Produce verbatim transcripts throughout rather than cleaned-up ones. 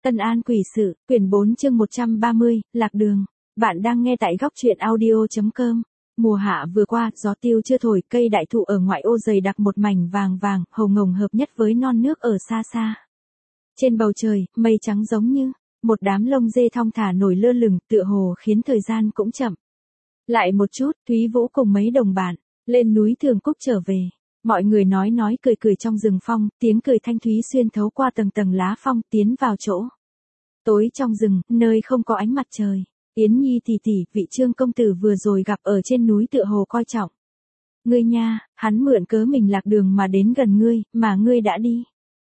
Tân An quỷ sự, quyển bốn chương một trăm ba mươi, lạc đường. Bạn đang nghe tại góc truyện audio chấm com. Mùa hạ vừa qua, gió tiêu chưa thổi, cây đại thụ ở ngoại ô dày đặc một mảnh vàng vàng, hồng ngồng hợp nhất với non nước ở xa xa. Trên bầu trời, mây trắng giống như một đám lông dê thong thả nổi lơ lửng, tựa hồ khiến thời gian cũng chậm. Lại một chút, Thúy Vũ cùng mấy đồng bạn lên núi Thường Cúc trở về. Mọi người nói nói cười cười trong rừng phong, tiếng cười thanh thúy xuyên thấu qua tầng tầng lá phong tiến vào chỗ tối trong rừng, nơi không có ánh mặt trời. Yến Nhi tỷ tỷ, vị Trương công tử vừa rồi gặp ở trên núi tựa hồ coi trọng ngươi nha, hắn mượn cớ mình lạc đường mà đến gần ngươi, mà ngươi đã đi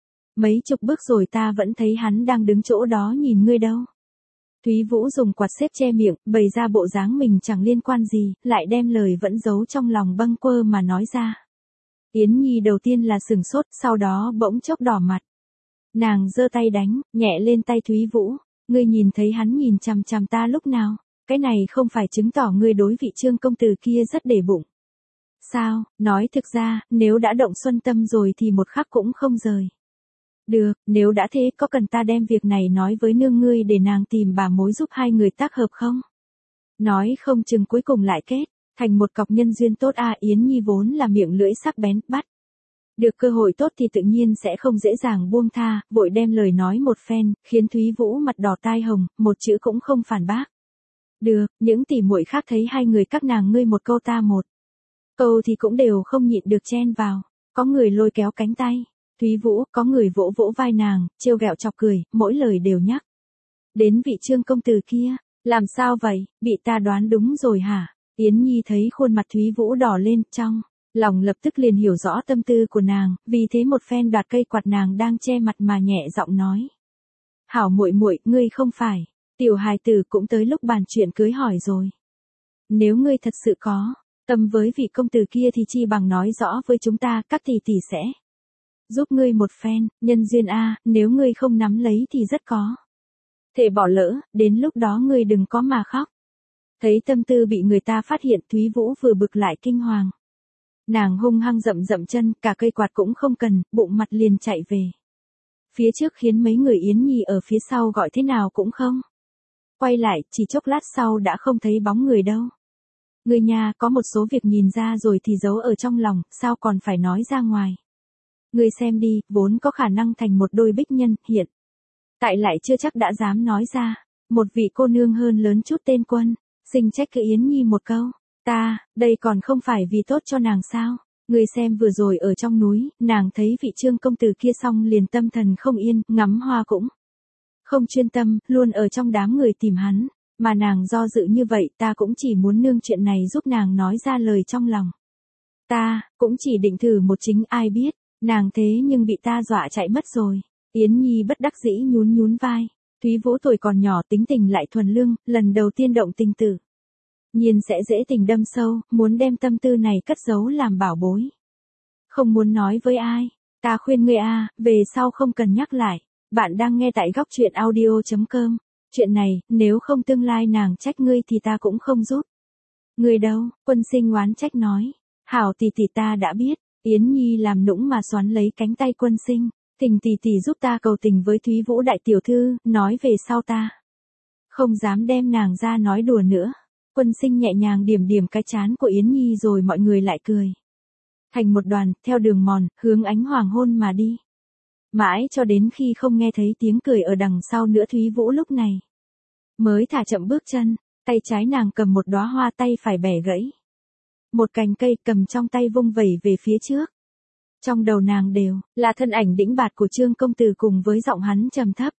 mấy chục bước rồi ta vẫn thấy hắn đang đứng chỗ đó nhìn ngươi đâu. Thúy Vũ dùng quạt xếp che miệng, bày ra bộ dáng mình chẳng liên quan gì, lại đem lời vẫn giấu trong lòng bâng quơ mà nói ra. Yến Nhi đầu tiên là sừng sốt, sau đó bỗng chốc đỏ mặt. Nàng giơ tay đánh nhẹ lên tay Thúy Vũ, ngươi nhìn thấy hắn nhìn chằm chằm ta lúc nào, cái này không phải chứng tỏ ngươi đối vị Trương công tử kia rất để bụng. Sao, nói thực ra, nếu đã động xuân tâm rồi thì một khắc cũng không rời. Được, nếu đã thế có cần ta đem việc này nói với nương ngươi để nàng tìm bà mối giúp hai người tác hợp không? Nói không chừng cuối cùng lại kết thành một cọc nhân duyên tốt à. Yến Nhi vốn là miệng lưỡi sắc bén, bắt được cơ hội tốt thì tự nhiên sẽ không dễ dàng buông tha, vội đem lời nói một phen, khiến Thúy Vũ mặt đỏ tai hồng, một chữ cũng không phản bác. Được, những tỉ muội khác thấy hai người các nàng ngươi một câu ta một câu thì cũng đều không nhịn được chen vào, có người lôi kéo cánh tay Thúy Vũ, có người vỗ vỗ vai nàng, trêu ghẹo chọc cười, mỗi lời đều nhắc đến vị Trương công tử kia. Làm sao vậy, bị ta đoán đúng rồi hả? Yến Nhi thấy khuôn mặt Thúy Vũ đỏ lên, trong lòng lập tức liền hiểu rõ tâm tư của nàng, vì thế một phen đoạt cây quạt nàng đang che mặt mà nhẹ giọng nói: "Hảo muội muội, ngươi không phải tiểu hài tử cũng tới lúc bàn chuyện cưới hỏi rồi. Nếu ngươi thật sự có tâm với vị công tử kia thì chi bằng nói rõ với chúng ta, các tỷ tỷ sẽ giúp ngươi một phen, nhân duyên a, nếu ngươi không nắm lấy thì rất có thể bỏ lỡ, đến lúc đó ngươi đừng có mà khóc." Thấy tâm tư bị người ta phát hiện, Thúy Vũ vừa bực lại kinh hoàng. Nàng hung hăng dậm dậm chân, cả cây quạt cũng không cần, bụng mặt liền chạy về phía trước, khiến mấy người Yến Nhi ở phía sau gọi thế nào cũng không quay lại, chỉ chốc lát sau đã không thấy bóng người đâu. Người nhà có một số việc nhìn ra rồi thì giấu ở trong lòng, sao còn phải nói ra ngoài. Người xem đi, vốn có khả năng thành một đôi bích nhân, hiện tại lại chưa chắc đã dám nói ra. Một vị cô nương hơn lớn chút tên Quân Sinh trách cứ Yến Nhi một câu: "Ta, đây còn không phải vì tốt cho nàng sao? Người xem vừa rồi ở trong núi, nàng thấy vị Trương công tử kia xong liền tâm thần không yên, ngắm hoa cũng không chuyên tâm, luôn ở trong đám người tìm hắn, mà nàng do dự như vậy, ta cũng chỉ muốn nương chuyện này giúp nàng nói ra lời trong lòng. Ta cũng chỉ định thử một chính, ai biết, nàng thế nhưng bị ta dọa chạy mất rồi." Yến Nhi bất đắc dĩ nhún nhún vai. Thúy Vũ tuổi còn nhỏ, tính tình lại thuần lương, lần đầu tiên động tình tự nhiên sẽ dễ tình đâm sâu, muốn đem tâm tư này cất giấu làm bảo bối, không muốn nói với ai. Ta khuyên ngươi a, về sau không cần nhắc lại. Bạn đang nghe tại góc truyện audio chấm com. Chuyện này, nếu không tương lai nàng trách ngươi thì ta cũng không giúp ngươi đâu. Quân Sinh oán trách nói: "Hảo tỷ tỷ, ta đã biết." Yến Nhi làm nũng mà xoắn lấy cánh tay Quân Sinh: "Tình tỷ tỷ giúp ta cầu tình với Thúy Vũ đại tiểu thư, nói về sau ta không dám đem nàng ra nói đùa nữa." Quân Sinh nhẹ nhàng điểm điểm cái trán của Yến Nhi rồi mọi người lại cười thành một đoàn, theo đường mòn, hướng ánh hoàng hôn mà đi. Mãi cho đến khi không nghe thấy tiếng cười ở đằng sau nữa, Thúy Vũ lúc này mới thả chậm bước chân, tay trái nàng cầm một đóa hoa, tay phải bẻ gãy một cành cây, cầm trong tay vung vẩy về phía trước. Trong đầu nàng đều là thân ảnh đĩnh bạt của Trương công tử cùng với giọng hắn trầm thấp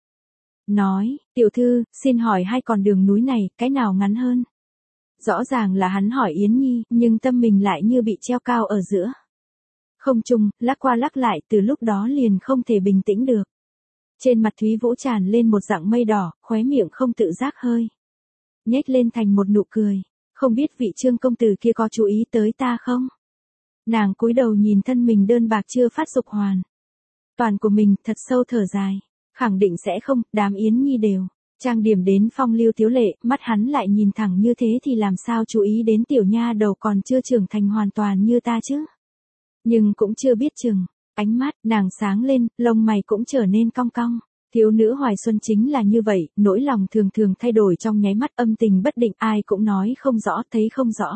nói: "Tiểu thư, xin hỏi hai con đường núi này, cái nào ngắn hơn?" Rõ ràng là hắn hỏi Yến Nhi, nhưng tâm mình lại như bị treo cao ở giữa không trung, lắc qua lắc lại, từ lúc đó liền không thể bình tĩnh được. Trên mặt Thúy Vũ tràn lên một dạng mây đỏ, khóe miệng không tự giác hơi nhếch lên thành một nụ cười. Không biết vị Trương công tử kia có chú ý tới ta không? Nàng cúi đầu nhìn thân mình đơn bạc chưa phát dục hoàn toàn của mình, thật sâu thở dài. Khẳng định sẽ không, đám Yến Nhi đều trang điểm đến phong lưu tiếu lệ, mắt hắn lại nhìn thẳng như thế thì làm sao chú ý đến tiểu nha đầu còn chưa trưởng thành hoàn toàn như ta chứ? Nhưng cũng chưa biết chừng. Ánh mắt nàng sáng lên, lông mày cũng trở nên cong cong. Thiếu nữ hoài xuân chính là như vậy, nỗi lòng thường thường thay đổi trong nháy mắt, âm tình bất định, ai cũng nói không rõ, thấy không rõ.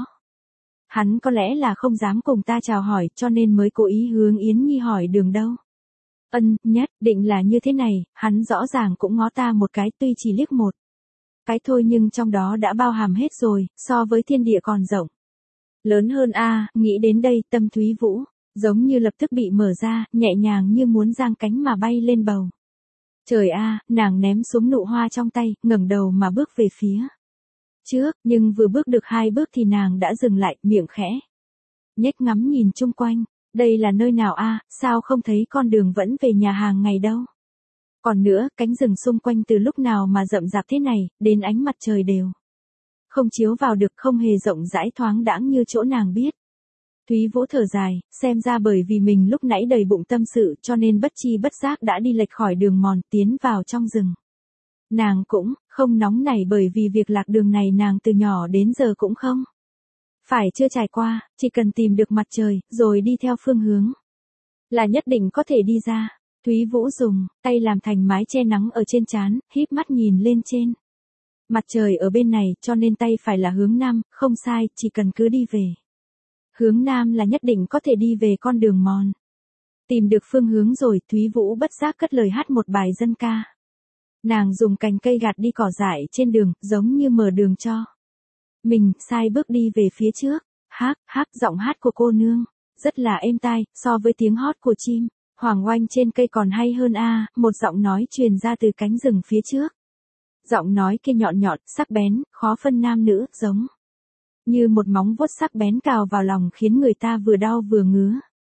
Hắn có lẽ là không dám cùng ta chào hỏi, cho nên mới cố ý hướng Yến Nhi hỏi đường đâu. Ân, nhất định là như thế này, hắn rõ ràng cũng ngó ta một cái, tuy chỉ liếc một cái thôi nhưng trong đó đã bao hàm hết rồi, so với thiên địa còn rộng. Lớn hơn a, nghĩ đến đây, tâm Thúy Vũ giống như lập tức bị mở ra, nhẹ nhàng như muốn giang cánh mà bay lên bầu. Trời a, nàng ném xuống nụ hoa trong tay, ngẩng đầu mà bước về phía trước, nhưng vừa bước được hai bước thì nàng đã dừng lại, miệng khẽ nhếch ngắm nhìn chung quanh. Đây là nơi nào a, sao không thấy con đường vẫn về nhà hàng ngày đâu. Còn nữa, cánh rừng xung quanh từ lúc nào mà rậm rạp thế này, đến ánh mặt trời đều không chiếu vào được, không hề rộng rãi thoáng đãng như chỗ nàng biết. Thúy Vũ thở dài, xem ra bởi vì mình lúc nãy đầy bụng tâm sự cho nên bất chi bất giác đã đi lệch khỏi đường mòn tiến vào trong rừng. Nàng cũng không nóng nảy bởi vì việc lạc đường này nàng từ nhỏ đến giờ cũng không phải chưa trải qua, chỉ cần tìm được mặt trời, rồi đi theo phương hướng là nhất định có thể đi ra. Thúy Vũ dùng tay làm thành mái che nắng ở trên trán, híp mắt nhìn lên trên. Mặt trời ở bên này, cho nên tay phải là hướng nam, không sai, chỉ cần cứ đi về hướng nam là nhất định có thể đi về con đường mòn. Tìm được phương hướng rồi, Thúy Vũ bất giác cất lời hát một bài dân ca. Nàng dùng cành cây gạt đi cỏ dại trên đường, giống như mở đường cho mình, sai bước đi về phía trước. Hát, hát, giọng hát của cô nương rất là êm tai, so với tiếng hót của chim hoàng oanh trên cây còn hay hơn a. Một giọng nói truyền ra từ cánh rừng phía trước. Giọng nói kia nhọn nhọn, sắc bén, khó phân nam nữ, giống như một móng vuốt sắc bén cào vào lòng khiến người ta vừa đau vừa ngứa.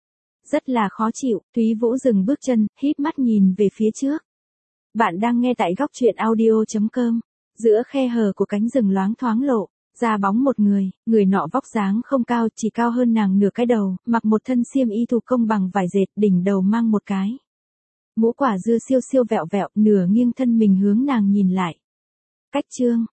Rất là khó chịu, Thúy Vũ dừng bước chân, híp mắt nhìn về phía trước. Bạn đang nghe tại góc truyện audio.com. Giữa khe hở của cánh rừng loáng thoáng lộ ra bóng một người, người nọ vóc dáng không cao, chỉ cao hơn nàng nửa cái đầu, mặc một thân xiêm y thủ công bằng vải dệt, đỉnh đầu mang một cái mũ quả dưa siêu siêu vẹo vẹo, nửa nghiêng thân mình hướng nàng nhìn lại. Cách chương